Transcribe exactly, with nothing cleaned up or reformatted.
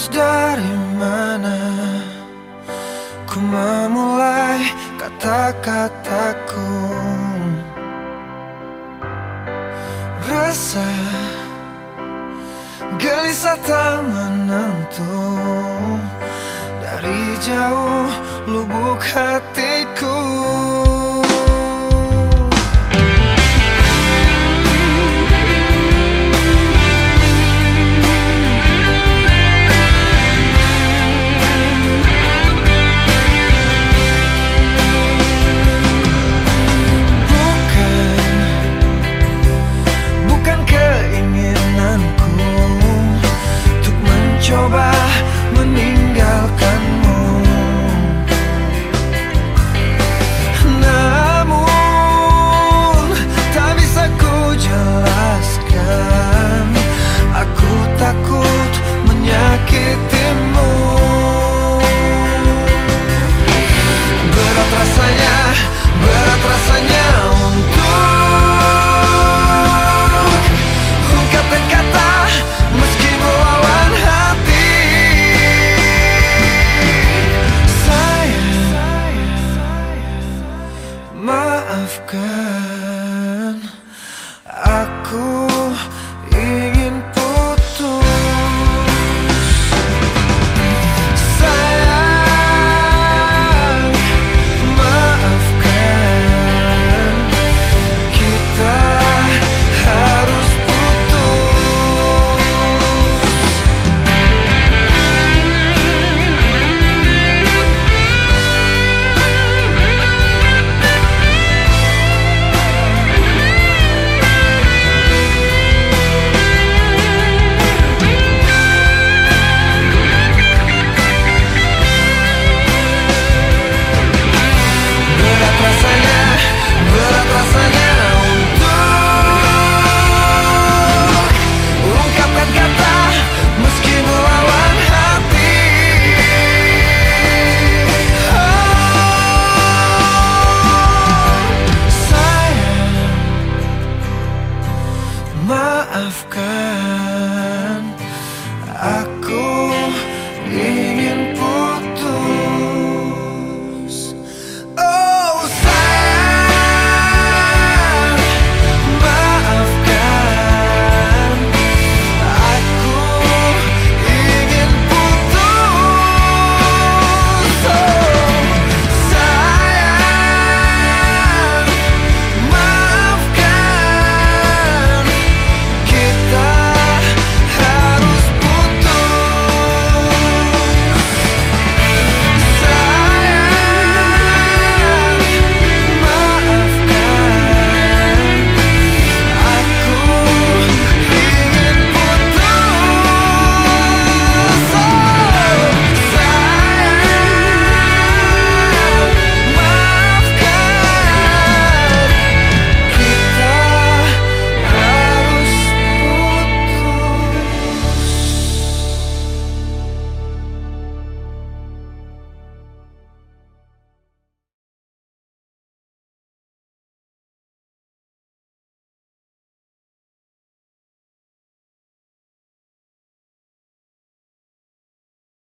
Harus dari mana ku memulai kata-kataku? Rasa gelisah tak menentu dari jauh lubuk hatiku. Coba meninggalkanmu, namun tak bisa ku jelaskan. Aku takut menyakitimu. Berat rasanya, berat rasanya untuk ungkapkan kata meski melawan hati. Maafkan, aku ingin putus. Sayang, maafkan, kita harus putus. Maafkan, aku